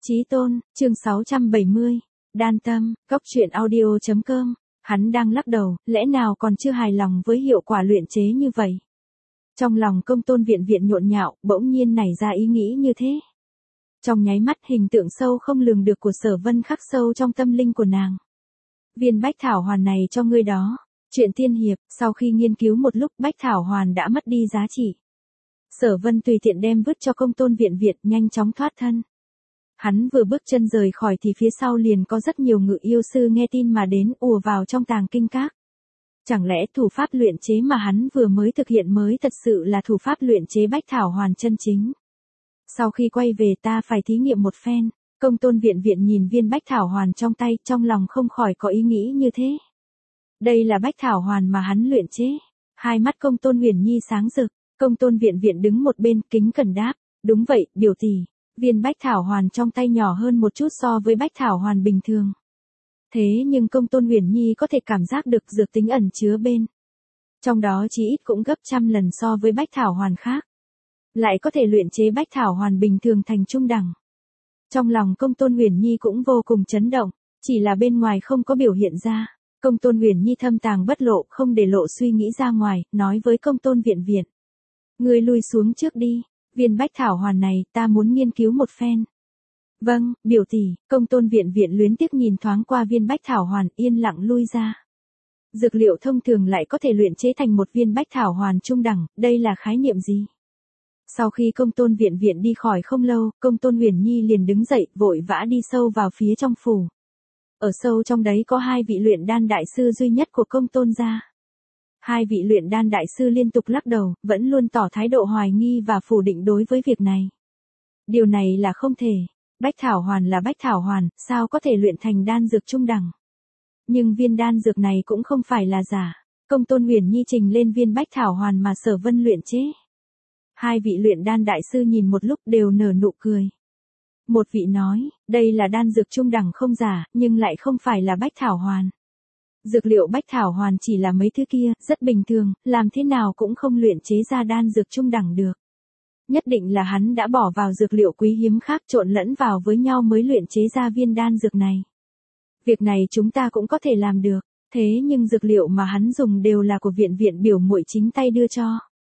Chí Tôn, chương 670, Đan Tâm, Cốc truyện audio.com, hắn đang lắc đầu, lẽ nào còn chưa hài lòng với hiệu quả luyện chế như vậy. Trong lòng Công Tôn Viện Viện nhộn nhạo, bỗng nhiên nảy ra ý nghĩ như thế. Trong nháy mắt hình tượng sâu không lường được của Sở Vân khắc sâu trong tâm linh của nàng. Viên Bách Thảo Hoàn này cho ngươi đó. Chuyện tiên hiệp, sau khi nghiên cứu một lúc Bách Thảo Hoàn đã mất đi giá trị. Sở Vân tùy tiện đem vứt cho Công Tôn Viện Viện nhanh chóng thoát thân. Hắn vừa bước chân rời khỏi thì phía sau liền có rất nhiều ngự yêu sư nghe tin mà đến ùa vào trong tàng kinh các. Chẳng lẽ thủ pháp luyện chế mà hắn vừa mới thực hiện mới thật sự là thủ pháp luyện chế Bách Thảo Hoàn chân chính? Sau khi quay về ta phải thí nghiệm một phen. Công Tôn Viện Viện nhìn viên Bách Thảo Hoàn trong tay, trong lòng không khỏi có ý nghĩ như thế. Đây là Bách Thảo Hoàn mà hắn luyện chế. Hai mắt Công Tôn Huyền Nhi sáng rực. Công Tôn Viện Viện đứng một bên kính cẩn đáp. Đúng vậy, biểu tỷ. Viên Bách Thảo Hoàn trong tay nhỏ hơn một chút so với Bách Thảo Hoàn bình thường. Thế nhưng Công Tôn Huyền Nhi có thể cảm giác được dược tính ẩn chứa bên. Trong đó chỉ ít cũng gấp trăm lần so với Bách Thảo Hoàn khác. Lại có thể luyện chế Bách Thảo Hoàn bình thường thành trung đẳng. Trong lòng Công Tôn Huyền Nhi cũng vô cùng chấn động, chỉ là bên ngoài không có biểu hiện ra. Công Tôn Huyền Nhi thâm tàng bất lộ, không để lộ suy nghĩ ra ngoài, nói với Công Tôn Viện Viện. Ngươi lui xuống trước đi, viên Bách Thảo Hoàn này ta muốn nghiên cứu một phen. Vâng, biểu tỷ. Công Tôn Viện Viện luyến tiếc nhìn thoáng qua viên Bách Thảo Hoàn, yên lặng lui ra. Dược liệu thông thường lại có thể luyện chế thành một viên Bách Thảo Hoàn trung đẳng, đây là khái niệm gì? Sau khi Công Tôn Viện Viện đi khỏi không lâu, Công Tôn Huyền Nhi liền đứng dậy, vội vã đi sâu vào phía trong phủ. Ở sâu trong đấy có hai vị luyện đan đại sư duy nhất của Công Tôn gia. Hai vị luyện đan đại sư liên tục lắc đầu, vẫn luôn tỏ thái độ hoài nghi và phủ định đối với việc này. Điều này là không thể. Bách Thảo Hoàn là Bách Thảo Hoàn, sao có thể luyện thành đan dược trung đẳng? Nhưng viên đan dược này cũng không phải là giả. Công Tôn Huyền Nhi trình lên viên Bách Thảo Hoàn mà Sở Vân luyện chế. Hai vị luyện đan đại sư nhìn một lúc đều nở nụ cười. Một vị nói, đây là đan dược trung đẳng không giả, nhưng lại không phải là Bách Thảo Hoàn. Dược liệu Bách Thảo Hoàn chỉ là mấy thứ kia, rất bình thường, làm thế nào cũng không luyện chế ra đan dược trung đẳng được. Nhất định là hắn đã bỏ vào dược liệu quý hiếm khác trộn lẫn vào với nhau mới luyện chế ra viên đan dược này. Việc này chúng ta cũng có thể làm được, thế nhưng dược liệu mà hắn dùng đều là của Viện Viện biểu muội chính tay đưa cho.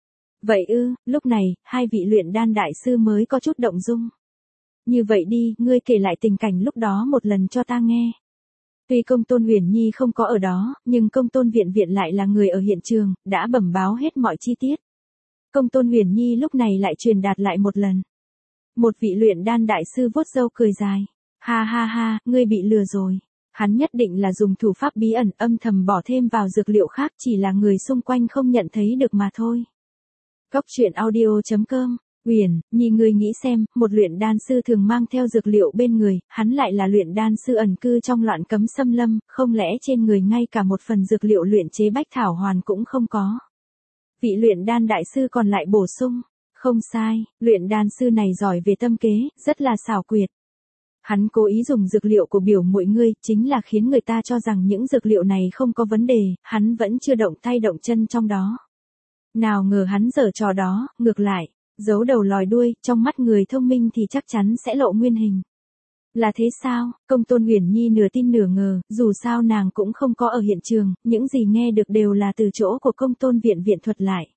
Vậy ư, lúc này, hai vị luyện đan đại sư mới có chút động dung. Như vậy đi, ngươi kể lại tình cảnh lúc đó một lần cho ta nghe. Tuy Công Tôn Huyền Nhi không có ở đó, nhưng Công Tôn Viện Viện lại là người ở hiện trường, đã bẩm báo hết mọi chi tiết. Công Tôn Huyền Nhi lúc này lại truyền đạt lại một lần. Một vị luyện đan đại sư vuốt râu cười dài. Ha ha ha, ngươi bị lừa rồi. Hắn nhất định là dùng thủ pháp bí ẩn âm thầm bỏ thêm vào dược liệu khác, chỉ là người xung quanh không nhận thấy được mà thôi. Cốc truyện audio.com, Huyền, Nhi ngươi nghĩ xem, một luyện đan sư thường mang theo dược liệu bên người, hắn lại là luyện đan sư ẩn cư trong loạn cấm xâm lâm, không lẽ trên người ngay cả một phần dược liệu luyện chế Bách Thảo Hoàn cũng không có. Vị luyện đan đại sư còn lại bổ sung, không sai, luyện đan sư này giỏi về tâm kế, rất là xảo quyệt. Hắn cố ý dùng dược liệu của biểu muội ngươi, chính là khiến người ta cho rằng những dược liệu này không có vấn đề, hắn vẫn chưa động tay động chân trong đó. Nào ngờ hắn giở trò đó, ngược lại, giấu đầu lòi đuôi, trong mắt người thông minh thì chắc chắn sẽ lộ nguyên hình. Là thế sao? Công Tôn Huyền Nhi nửa tin nửa ngờ, dù sao nàng cũng không có ở hiện trường, những gì nghe được đều là từ chỗ của Công Tôn Viện Viện thuật lại.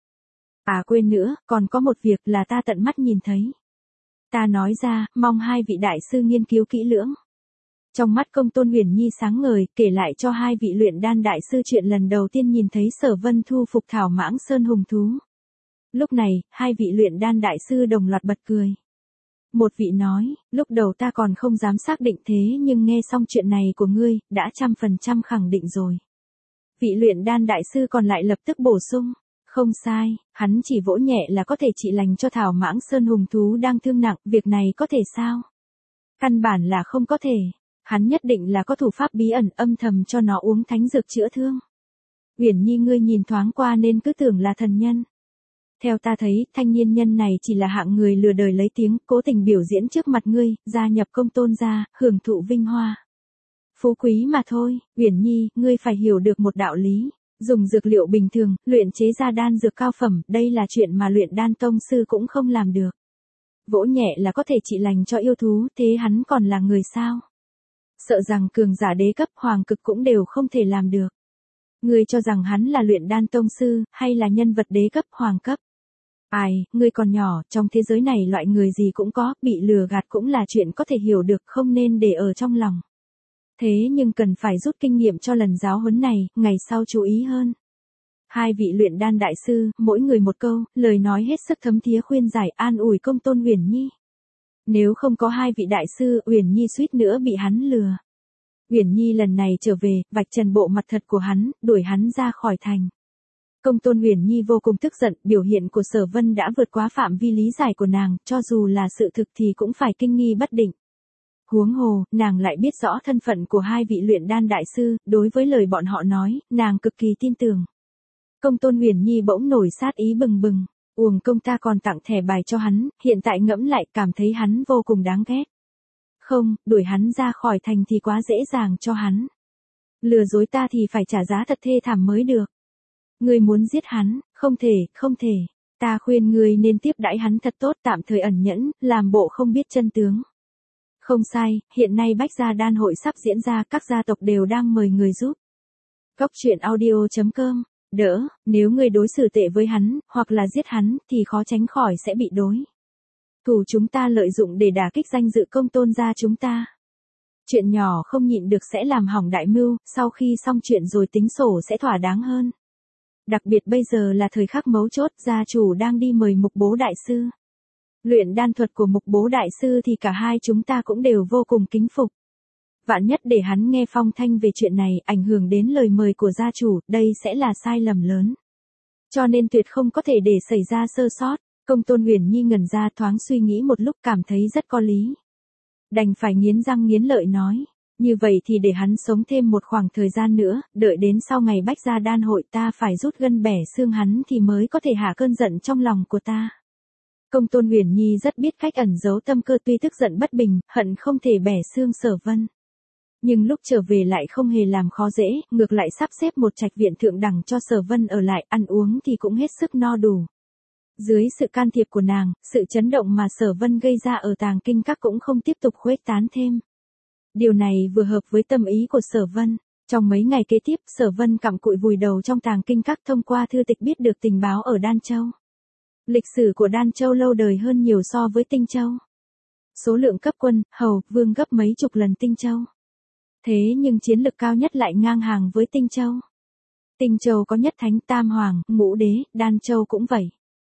À quên nữa, còn có một việc là ta tận mắt nhìn thấy. Ta nói ra, mong hai vị đại sư nghiên cứu kỹ lưỡng. Trong mắt Công Tôn Huyền Nhi sáng ngời, kể lại cho hai vị luyện đan đại sư chuyện lần đầu tiên nhìn thấy Sở Vân thu phục Thảo Mãng Sơn hùng thú. Lúc này, hai vị luyện đan đại sư đồng loạt bật cười. Một vị nói, lúc đầu ta còn không dám xác định thế nhưng nghe xong chuyện này của ngươi, đã 100% khẳng định rồi. Vị luyện đan đại sư còn lại lập tức bổ sung. Không sai, hắn chỉ vỗ nhẹ là có thể trị lành cho Thảo Mãng Sơn hùng thú đang thương nặng, việc này có thể sao? Căn bản là không có thể. Hắn nhất định là có thủ pháp bí ẩn âm thầm cho nó uống thánh dược chữa thương. Huyền Nhi ngươi nhìn thoáng qua nên cứ tưởng là thần nhân. Theo ta thấy, thanh niên nhân này chỉ là hạng người lừa đời lấy tiếng, cố tình biểu diễn trước mặt ngươi, gia nhập Công Tôn gia, hưởng thụ vinh hoa. Phú quý mà thôi, Huyền Nhi, ngươi phải hiểu được một đạo lý. Dùng dược liệu bình thường, luyện chế ra đan dược cao phẩm, đây là chuyện mà luyện đan tông sư cũng không làm được. Vỗ nhẹ là có thể trị lành cho yêu thú, thế hắn còn là người sao? Sợ rằng cường giả đế cấp hoàng cực cũng đều không thể làm được. Ngươi cho rằng hắn là luyện đan tông sư, hay là nhân vật đế cấp hoàng cấp? Ai, ngươi còn nhỏ, trong thế giới này loại người gì cũng có, bị lừa gạt cũng là chuyện có thể hiểu được, không nên để ở trong lòng. Thế nhưng cần phải rút kinh nghiệm cho lần giáo huấn này, ngày sau chú ý hơn. Hai vị luyện đan đại sư, mỗi người một câu, lời nói hết sức thấm thía khuyên giải an ủi Công Tôn Uyển Nhi. Nếu không có hai vị đại sư, Uyển Nhi suýt nữa bị hắn lừa. Uyển Nhi lần này trở về, vạch trần bộ mặt thật của hắn, đuổi hắn ra khỏi thành. Công Tôn Uyển Nhi vô cùng tức giận, biểu hiện của Sở Vân đã vượt quá phạm vi lý giải của nàng, cho dù là sự thực thì cũng phải kinh nghi bất định. Huống hồ, nàng lại biết rõ thân phận của hai vị luyện đan đại sư, đối với lời bọn họ nói, nàng cực kỳ tin tưởng. Công Tôn Uyển Nhi bỗng nổi sát ý bừng bừng, uổng công ta còn tặng thẻ bài cho hắn, hiện tại ngẫm lại cảm thấy hắn vô cùng đáng ghét. Không, đuổi hắn ra khỏi thành thì quá dễ dàng cho hắn. Lừa dối ta thì phải trả giá thật thê thảm mới được. Ngươi muốn giết hắn, không thể, không thể. Ta khuyên ngươi nên tiếp đãi hắn thật tốt, tạm thời ẩn nhẫn, làm bộ không biết chân tướng. Không sai, hiện nay Bách Gia Đan hội sắp diễn ra, các gia tộc đều đang mời người giúp. Cốc truyện audio.com. Đỡ, nếu ngươi đối xử tệ với hắn, hoặc là giết hắn, thì khó tránh khỏi sẽ bị đối thủ chúng ta lợi dụng để đả kích danh dự Công Tôn gia chúng ta. Chuyện nhỏ không nhịn được sẽ làm hỏng đại mưu, sau khi xong chuyện rồi tính sổ sẽ thỏa đáng hơn. Đặc biệt bây giờ là thời khắc mấu chốt, gia chủ đang đi mời Mục Bố đại sư. Luyện đan thuật của Mục Bố đại sư thì cả hai chúng ta cũng đều vô cùng kính phục. Vạn nhất để hắn nghe phong thanh về chuyện này, ảnh hưởng đến lời mời của gia chủ, đây sẽ là sai lầm lớn. Cho nên tuyệt không có thể để xảy ra sơ sót. Công Tôn Uyển Nhi ngẩn ra thoáng suy nghĩ một lúc cảm thấy rất có lý. Đành phải nghiến răng nghiến lợi nói, như vậy thì để hắn sống thêm một khoảng thời gian nữa, đợi đến sau ngày Bách Gia Đan hội ta phải rút gân bẻ xương hắn thì mới có thể hạ cơn giận trong lòng của ta. Công Tôn Uyển Nhi rất biết cách ẩn giấu tâm cơ, tuy tức giận bất bình, hận không thể bẻ xương Sở Vân. Nhưng lúc trở về lại không hề làm khó dễ, ngược lại sắp xếp một trạch viện thượng đẳng cho Sở Vân ở lại, ăn uống thì cũng hết sức no đủ. Dưới sự can thiệp của nàng, sự chấn động mà Sở Vân gây ra ở Tàng Kinh Các cũng không tiếp tục khuếch tán thêm. Điều này vừa hợp với tâm ý của Sở Vân. Trong mấy ngày kế tiếp, Sở Vân cặm cụi vùi đầu trong Tàng Kinh Các, thông qua thư tịch biết được tình báo ở Đan Châu. Lịch sử của Đan Châu lâu đời hơn nhiều so với Tinh Châu. Số lượng cấp quân, hầu, vương gấp mấy chục lần Tinh Châu. Thế nhưng chiến lực cao nhất lại ngang hàng với Tinh Châu. Tinh Châu có nhất thánh, tam hoàng, ngũ đế, Đan Châu cũng vậy.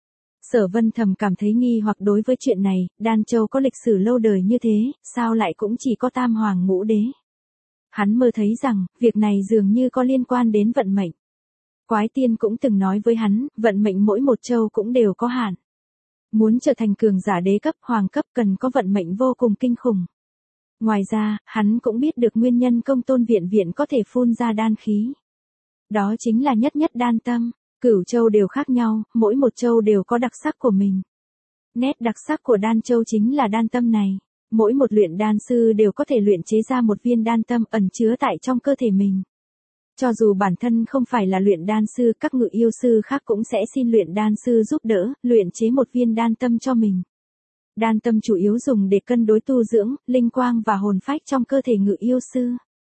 Sở Vân thầm cảm thấy nghi hoặc đối với chuyện này, Đan Châu có lịch sử lâu đời như thế, sao lại cũng chỉ có tam hoàng ngũ đế. Hắn mơ thấy rằng, việc này dường như có liên quan đến vận mệnh. Quái tiên cũng từng nói với hắn, vận mệnh mỗi một châu cũng đều có hạn. Muốn trở thành cường giả đế cấp, hoàng cấp cần có vận mệnh vô cùng kinh khủng. Ngoài ra, hắn cũng biết được nguyên nhân Công Tôn viện viện có thể phun ra đan khí. Đó chính là nhất nhất đan tâm. Cửu châu đều khác nhau, mỗi một châu đều có đặc sắc của mình. Nét đặc sắc của Đan Châu chính là đan tâm này. Mỗi một luyện đan sư đều có thể luyện chế ra một viên đan tâm ẩn chứa tại trong cơ thể mình. Cho dù bản thân không phải là luyện đan sư, các ngự yêu sư khác cũng sẽ xin luyện đan sư giúp đỡ, luyện chế một viên đan tâm cho mình. Đan tâm chủ yếu dùng để cân đối tu dưỡng, linh quang và hồn phách trong cơ thể ngự yêu sư.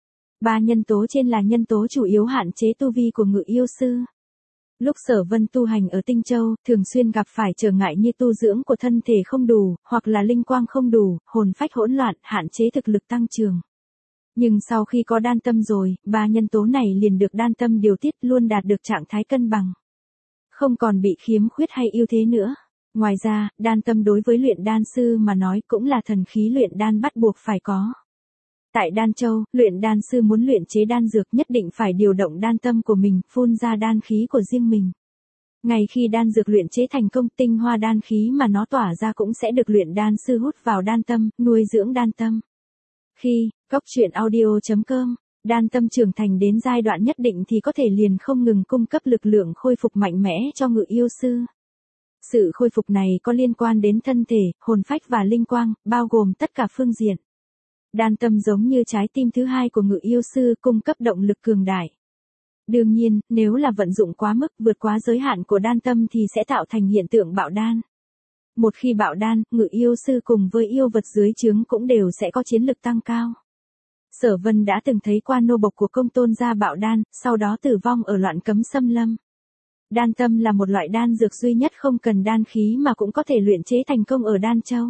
Ba nhân tố trên là nhân tố chủ yếu hạn chế tu vi của ngự yêu sư. Lúc Sở Vân tu hành ở Tinh Châu, thường xuyên gặp phải trở ngại như tu dưỡng của thân thể không đủ, hoặc là linh quang không đủ, hồn phách hỗn loạn, hạn chế thực lực tăng trưởng. Nhưng sau khi có đan tâm rồi, ba nhân tố này liền được đan tâm điều tiết, luôn đạt được trạng thái cân bằng. Không còn bị khiếm khuyết hay ưu thế nữa. Ngoài ra, đan tâm đối với luyện đan sư mà nói cũng là thần khí luyện đan bắt buộc phải có. Tại Đan Châu, luyện đan sư muốn luyện chế đan dược nhất định phải điều động đan tâm của mình, phun ra đan khí của riêng mình. Ngay khi đan dược luyện chế thành công, tinh hoa đan khí mà nó tỏa ra cũng sẽ được luyện đan sư hút vào đan tâm, nuôi dưỡng đan tâm. Khi, Cốc truyện audio.com, đan tâm trưởng thành đến giai đoạn nhất định thì có thể liền không ngừng cung cấp lực lượng khôi phục mạnh mẽ cho ngự yêu sư. Sự khôi phục này có liên quan đến thân thể, hồn phách và linh quang, bao gồm tất cả phương diện. Đan tâm giống như trái tim thứ hai của ngự yêu sư, cung cấp động lực cường đại. Đương nhiên, nếu là vận dụng quá mức, vượt quá giới hạn của đan tâm thì sẽ tạo thành hiện tượng bạo đan. Một khi bạo đan, ngự yêu sư cùng với yêu vật dưới trướng cũng đều sẽ có chiến lực tăng cao. Sở Vân đã từng thấy qua nô bộc của công tôn gia bạo đan, sau đó tử vong ở loạn cấm xâm lâm. Đan tâm là một loại đan dược duy nhất không cần đan khí mà cũng có thể luyện chế thành công ở Đan Châu.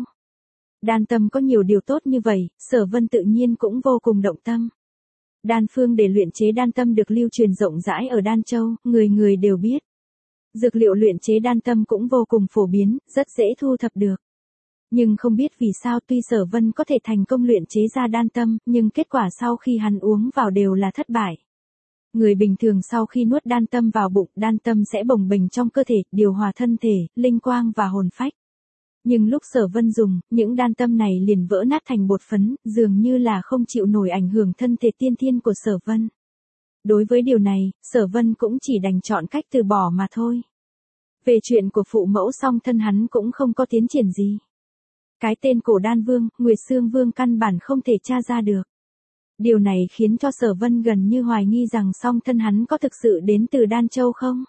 Đan tâm có nhiều điều tốt như vậy, Sở Vân tự nhiên cũng vô cùng động tâm. Đan phương để luyện chế đan tâm được lưu truyền rộng rãi ở Đan Châu, người người đều biết. Dược liệu luyện chế đan tâm cũng vô cùng phổ biến, rất dễ thu thập được. Nhưng không biết vì sao tuy Sở Vân có thể thành công luyện chế ra đan tâm, nhưng kết quả sau khi hắn uống vào đều là thất bại. Người bình thường sau khi nuốt đan tâm vào bụng, đan tâm sẽ bồng bềnh trong cơ thể, điều hòa thân thể, linh quang và hồn phách. Nhưng lúc Sở Vân dùng, những đan tâm này liền vỡ nát thành bột phấn, dường như là không chịu nổi ảnh hưởng thân thể tiên thiên của Sở Vân. Đối với điều này, Sở Vân cũng chỉ đành chọn cách từ bỏ mà thôi. Về chuyện của phụ mẫu song thân hắn cũng không có tiến triển gì. Cái tên Cổ Đan Vương, Nguyệt Xương Vương căn bản không thể tra ra được. Điều này khiến cho Sở Vân gần như hoài nghi rằng song thân hắn có thực sự đến từ Đan Châu không?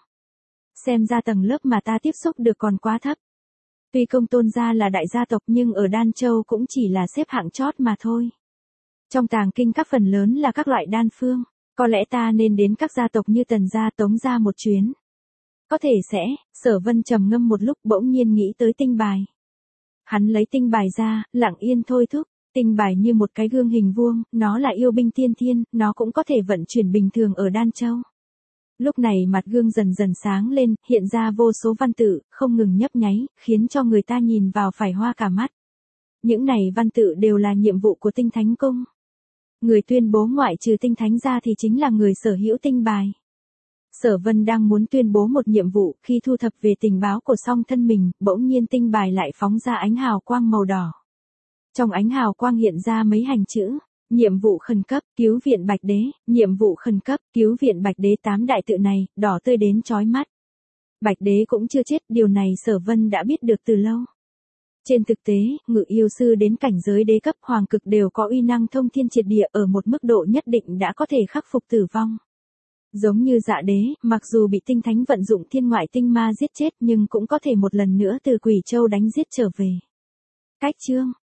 Xem ra tầng lớp mà ta tiếp xúc được còn quá thấp. Tuy công tôn gia là đại gia tộc nhưng ở Đan Châu cũng chỉ là xếp hạng chót mà thôi. Trong tàng kinh các phần lớn là các loại đan phương, có lẽ ta nên đến các gia tộc như Tần gia, Tống gia một chuyến. Có thể sẽ, Sở Vân trầm ngâm một lúc bỗng nhiên nghĩ tới tinh bài. Hắn lấy tinh bài ra, lặng yên thôi thúc, tinh bài như một cái gương hình vuông, nó là yêu binh tiên thiên, nó cũng có thể vận chuyển bình thường ở Đan Châu. Lúc này mặt gương dần dần sáng lên, hiện ra vô số văn tự, không ngừng nhấp nháy, khiến cho người ta nhìn vào phải hoa cả mắt. Những này văn tự đều là nhiệm vụ của Tinh Thánh Cung. Người tuyên bố ngoại trừ Tinh Thánh ra thì chính là người sở hữu tinh bài. Sở Vân đang muốn tuyên bố một nhiệm vụ, khi thu thập về tình báo của song thân mình, bỗng nhiên tinh bài lại phóng ra ánh hào quang màu đỏ. Trong ánh hào quang hiện ra mấy hành chữ, nhiệm vụ khẩn cấp, cứu viện Bạch Đế, nhiệm vụ khẩn cấp, cứu viện Bạch Đế, 8 đại tự này, đỏ tươi đến chói mắt. Bạch Đế cũng chưa chết, điều này Sở Vân đã biết được từ lâu. Trên thực tế, ngự yêu sư đến cảnh giới đế cấp hoàng cực đều có uy năng thông thiên triệt địa, ở một mức độ nhất định đã có thể khắc phục tử vong. Giống như Dạ Đế, mặc dù bị Tinh Thánh vận dụng thiên ngoại tinh ma giết chết nhưng cũng có thể một lần nữa từ Quỷ Châu đánh giết trở về. Cách chương